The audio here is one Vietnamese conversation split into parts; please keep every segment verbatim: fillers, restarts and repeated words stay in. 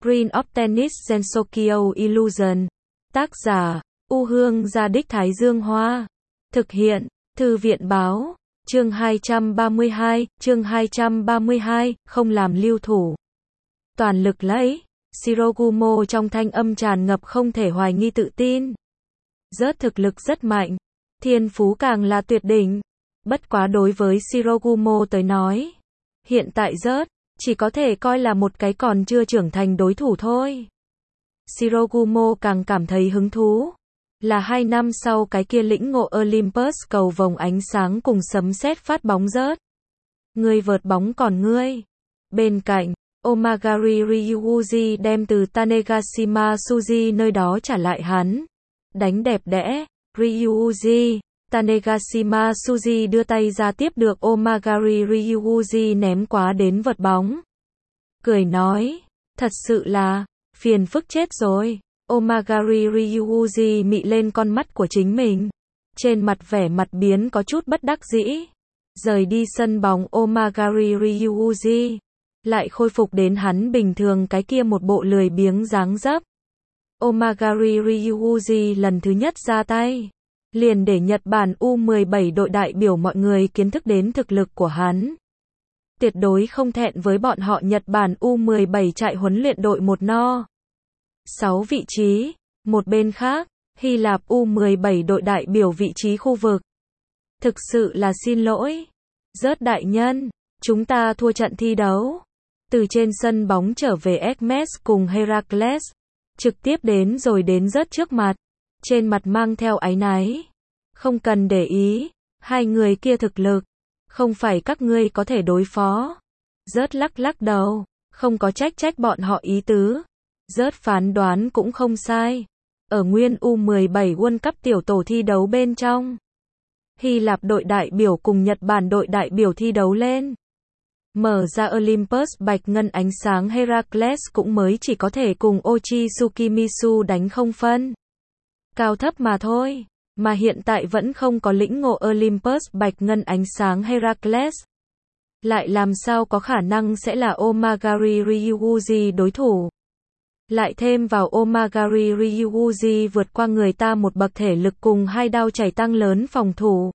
Green of Tennis Gensokyo Illusion. Tác giả, U Hương Gia Đích Thái Dương Hoa. Thực hiện, Thư viện Báo. Chương hai trăm ba mươi hai, chương hai trăm ba mươi hai, không làm lưu thủ. Toàn lực lấy, Shirogumo trong thanh âm tràn ngập không thể hoài nghi tự tin. Rớt thực lực rất mạnh, thiên phú càng là tuyệt đỉnh. Bất quá đối với Shirogumo tới nói, hiện tại rớt, chỉ có thể coi là một cái còn chưa trưởng thành đối thủ thôi. Shirogumo càng cảm thấy hứng thú, là hai năm sau cái kia lĩnh ngộ Olympus cầu vồng ánh sáng cùng sấm sét phát bóng rớt. Ngươi vợt bóng còn ngươi. Bên cạnh, Omagari Ryuuji đem từ Tanegashima Suji nơi đó trả lại hắn. Đánh đẹp đẽ, Ryuuji. Tanegashima Suji đưa tay ra tiếp được Omagari Ryuuji ném quá đến vợt bóng. Cười nói, thật sự là, phiền phức chết rồi. Omagari Ryuuji mị lên con mắt của chính mình. Trên mặt vẻ mặt biến có chút bất đắc dĩ. Rời đi sân bóng Omagari Ryuuji. Lại khôi phục đến hắn bình thường cái kia một bộ lười biếng dáng dấp. Omagari Ryuuji lần thứ nhất ra tay. Liền để Nhật Bản U mười bảy đội đại biểu mọi người kiến thức đến thực lực của hắn. Tuyệt đối không thẹn với bọn họ Nhật Bản U mười bảy trại huấn luyện đội một no. sáu vị trí. Một bên khác, Hy Lạp U mười bảy đội đại biểu vị trí khu vực. Thực sự là xin lỗi. Rớt đại nhân, chúng ta thua trận thi đấu. Từ trên sân bóng trở về Hermes cùng Heracles. Trực tiếp đến rồi đến rớt trước mặt. Trên mặt mang theo áy náy. Không cần để ý, hai người kia thực lực, không phải các ngươi có thể đối phó. Rớt lắc lắc đầu, không có trách trách bọn họ ý tứ. Rớt phán đoán cũng không sai. Ở nguyên U mười bảy World Cup tiểu tổ thi đấu bên trong, Hy Lạp đội đại biểu cùng Nhật Bản đội đại biểu thi đấu lên. Mở ra Olympus bạch ngân ánh sáng Heracles cũng mới chỉ có thể cùng Ochi Tsukimisu đánh không phân. Cao thấp mà thôi, mà hiện tại vẫn không có lĩnh ngộ Olympus bạch ngân ánh sáng Heracles. Lại làm sao có khả năng sẽ là Omagari Ryuuji đối thủ. Lại thêm vào Omagari Ryuuji vượt qua người ta một bậc thể lực cùng hai đao chảy tăng lớn phòng thủ.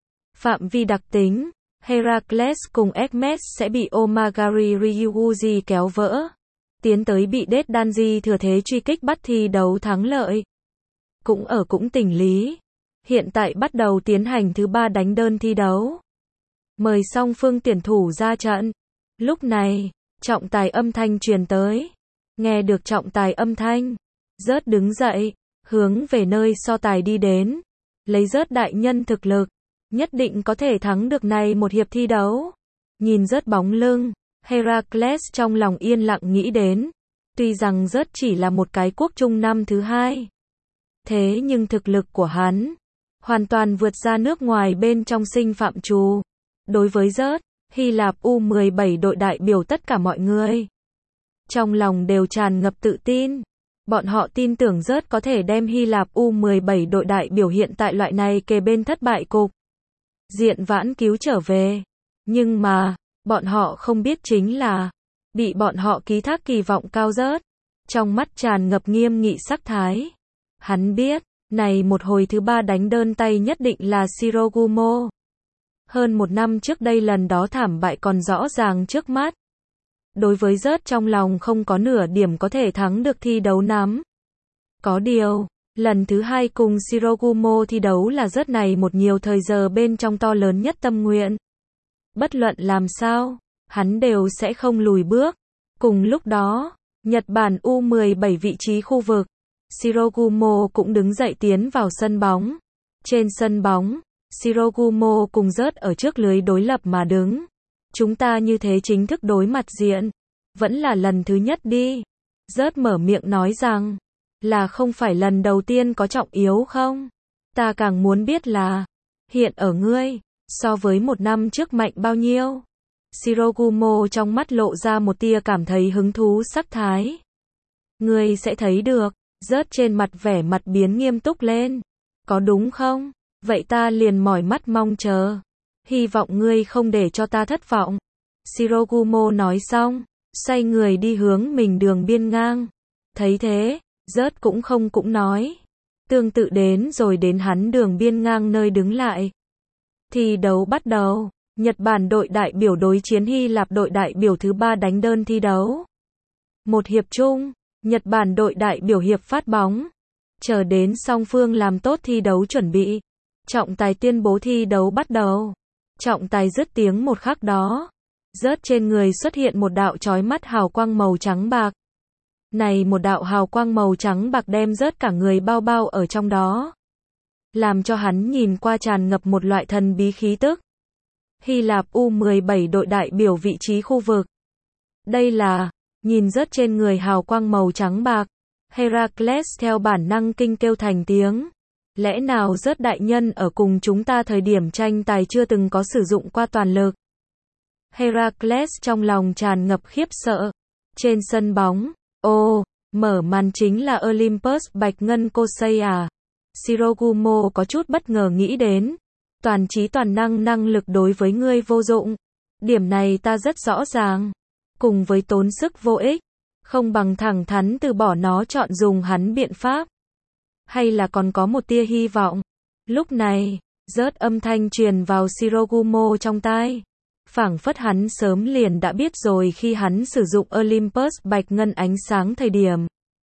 Phạm vi đặc tính, Heracles cùng Hermes sẽ bị Omagari Ryuuji kéo vỡ. Tiến tới bị Death Danji thừa thế truy kích bắt thi đấu thắng lợi. Cũng ở cũng tình lý. Hiện tại bắt đầu tiến hành thứ ba đánh đơn thi đấu. Mời song phương tuyển thủ ra trận. Lúc này, trọng tài âm thanh truyền tới. Nghe được trọng tài âm thanh, rớt đứng dậy, hướng về nơi so tài đi đến. Lấy rớt đại nhân thực lực, nhất định có thể thắng được này một hiệp thi đấu. Nhìn rớt bóng lưng, Heracles trong lòng yên lặng nghĩ đến. Tuy rằng rớt chỉ là một cái quốc trung năm thứ hai. Thế nhưng thực lực của hắn, hoàn toàn vượt ra nước ngoài bên trong sinh phạm trù. Đối với rớt, Hy Lạp U mười bảy đội đại biểu tất cả mọi người. Trong lòng đều tràn ngập tự tin. Bọn họ tin tưởng rớt có thể đem Hy Lạp U mười bảy đội đại biểu hiện tại loại này kề bên thất bại cục diện vãn cứu trở về. Nhưng mà, bọn họ không biết chính là, bị bọn họ ký thác kỳ vọng cao rớt. Trong mắt tràn ngập nghiêm nghị sắc thái. Hắn biết, này một hồi thứ ba đánh đơn tay nhất định là Shirogumo. Hơn một năm trước đây lần đó thảm bại còn rõ ràng trước mắt. Đối với rớt trong lòng không có nửa điểm có thể thắng được thi đấu nắm. Có điều, lần thứ hai cùng Shirogumo thi đấu là rớt này một nhiều thời giờ bên trong to lớn nhất tâm nguyện. Bất luận làm sao, hắn đều sẽ không lùi bước. Cùng lúc đó, Nhật Bản U mười bảy vị trí khu vực. Shirogumo cũng đứng dậy tiến vào sân bóng. Trên sân bóng, Shirogumo cùng rớt ở trước lưới đối lập mà đứng. Chúng ta như thế chính thức đối mặt diện. Vẫn là lần thứ nhất đi. Rớt mở miệng nói rằng, là không phải lần đầu tiên có trọng yếu không? Ta càng muốn biết là, hiện ở ngươi, so với một năm trước mạnh bao nhiêu? Shirogumo trong mắt lộ ra một tia cảm thấy hứng thú sắc thái. Ngươi sẽ thấy được. Rớt trên mặt vẻ mặt biến nghiêm túc lên. Có đúng không? Vậy ta liền mỏi mắt mong chờ. Hy vọng ngươi không để cho ta thất vọng. Shirogumo nói xong, xoay người đi hướng mình đường biên ngang. Thấy thế, rớt cũng không cũng nói. Tương tự đến rồi đến hắn đường biên ngang nơi đứng lại. Thi đấu bắt đầu. Nhật Bản đội đại biểu đối chiến Hy Lạp đội đại biểu thứ ba đánh đơn thi đấu. Một hiệp chung, Nhật Bản đội đại biểu hiệp phát bóng. Chờ đến song phương làm tốt thi đấu chuẩn bị. Trọng tài tuyên bố thi đấu bắt đầu. Trọng tài dứt tiếng một khắc đó. Rớt trên người xuất hiện một đạo chói mắt hào quang màu trắng bạc. Này một đạo hào quang màu trắng bạc đem rớt cả người bao bao ở trong đó. Làm cho hắn nhìn qua tràn ngập một loại thần bí khí tức. Hy Lạp U mười bảy đội đại biểu vị trí khu vực. Đây là, nhìn rớt trên người hào quang màu trắng bạc. Heracles theo bản năng kinh kêu thành tiếng. Lẽ nào rớt đại nhân ở cùng chúng ta thời điểm tranh tài chưa từng có sử dụng qua toàn lực. Heracles trong lòng tràn ngập khiếp sợ. Trên sân bóng, ô, mở màn chính là Olympus Bạch Ngân Kosei à. Shirogumo có chút bất ngờ nghĩ đến. Toàn trí toàn năng năng lực đối với ngươi vô dụng. Điểm này ta rất rõ ràng. Cùng với tốn sức vô ích. Không bằng thẳng thắn từ bỏ nó chọn dùng hắn biện pháp. Hay là còn có một tia hy vọng. Lúc này, rớt âm thanh truyền vào Shirogumo trong tai. Phảng phất hắn sớm liền đã biết rồi khi hắn sử dụng Olympus Bạch Ngân ánh sáng thời điểm.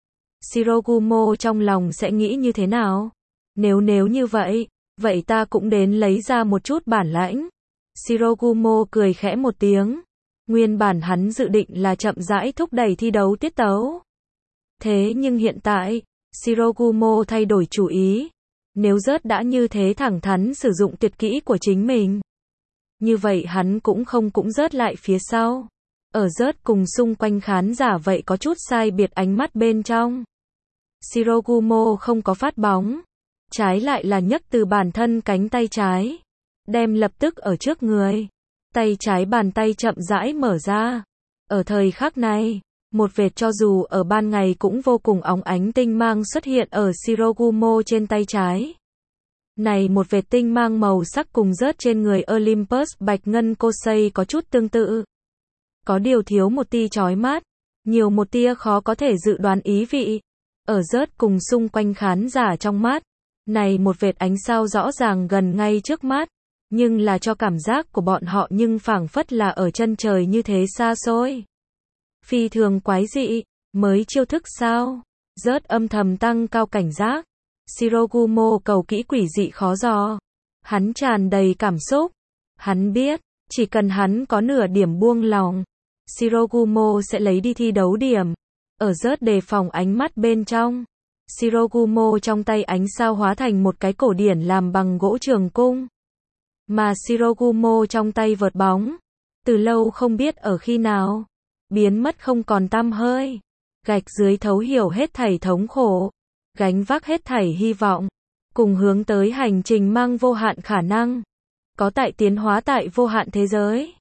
Shirogumo trong lòng sẽ nghĩ như thế nào? Nếu nếu như vậy, vậy ta cũng đến lấy ra một chút bản lãnh. Shirogumo cười khẽ một tiếng. Nguyên bản hắn dự định là chậm rãi thúc đẩy thi đấu tiết tấu. Thế nhưng hiện tại, Shirogumo thay đổi chủ ý. Nếu rớt đã như thế thẳng thắn sử dụng tuyệt kỹ của chính mình. Như vậy hắn cũng không cũng rớt lại phía sau. Ở rớt cùng xung quanh khán giả vậy có chút sai biệt ánh mắt bên trong. Shirogumo không có phát bóng. Trái lại là nhấc từ bản thân cánh tay trái. Đem lập tức ở trước người. Tay trái bàn tay chậm rãi mở ra. Ở thời khắc này, một vệt cho dù ở ban ngày cũng vô cùng óng ánh tinh mang xuất hiện ở Shirogumo trên tay trái. Này một vệt tinh mang màu sắc cùng rớt trên người Olympus Bạch Ngân Kosei có chút tương tự. Có điều thiếu một tia chói mắt, nhiều một tia khó có thể dự đoán ý vị. Ở rớt cùng xung quanh khán giả trong mắt, này một vệt ánh sao rõ ràng gần ngay trước mắt, nhưng là cho cảm giác của bọn họ nhưng phảng phất là ở chân trời như thế xa xôi. Phi thường quái dị, mới chiêu thức sao? Rớt âm thầm tăng cao cảnh giác. Shirogumo cầu kỹ quỷ dị khó dò. Hắn tràn đầy cảm xúc. Hắn biết, chỉ cần hắn có nửa điểm buông lòng, Shirogumo sẽ lấy đi thi đấu điểm. Ở rớt đề phòng ánh mắt bên trong, Shirogumo trong tay ánh sao hóa thành một cái cổ điển làm bằng gỗ trường cung. Mà Shirogumo trong tay vợt bóng, từ lâu không biết ở khi nào, biến mất không còn tăm hơi. Gạch dưới thấu hiểu hết thảy thống khổ, gánh vác hết thảy hy vọng, cùng hướng tới hành trình mang vô hạn khả năng, có tại tiến hóa tại vô hạn thế giới.